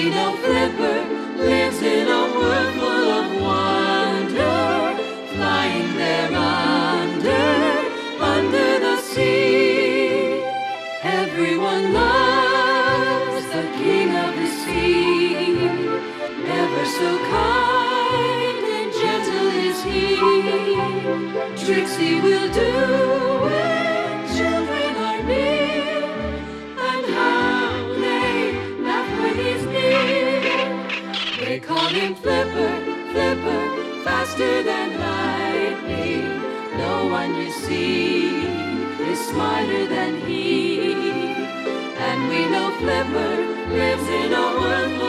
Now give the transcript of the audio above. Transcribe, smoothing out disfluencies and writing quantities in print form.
we know Flipper lives in a world full of wonder, flying there under the sea. Everyone loves the king of the sea, ever so kind and gentle is he. Tricks he will do when children are near, and how they laugh when he's near. They call him Flipper, Flipper, faster than lightning. No one you see is smarter than he. And we know Flipper lives in a world